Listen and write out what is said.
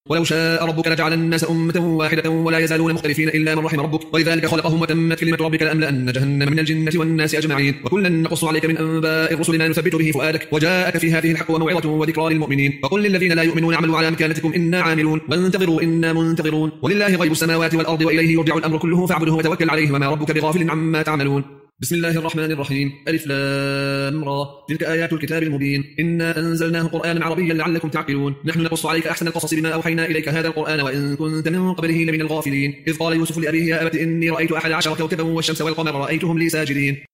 ولو شاء ربك لجعل الناس أمة واحدة ولا يزالون مختلفين إلا من رحم ربك ولذلك خلقهم وتمت كلمة ربك لأملأن جهنم من الجنة والناس أجمعين وكلا نقص عليك من أنباء الرسل ما نثبت به فؤادك وجاءك في هذه الحق وموعظة وذكرى للمؤمنين وقل للذين لا يؤمنون اعملوا على مكانتكم إنا عاملون وانتظروا إنا منتظرون ولله غيب السماوات والأرض وإليه يرجع الأمر كله فاعبده وتوكل عليه وما ربك بغافل عما تعملون. بسم الله الرحمن الرحيم. ألف لام را. تلك آيات الكتاب المبين إنا أنزلناه قرآنا عربيا لعلكم تعقلون. نحن نقص عليك أحسن القصص بما أوحينا إليك هذا القرآن وإن كنت من قبله لمن الغافلين إذ قال يوسف لأبيه يا أبت إني رأيت 11 كوكبا والشمس والقمر رأيتهم لي ساجدين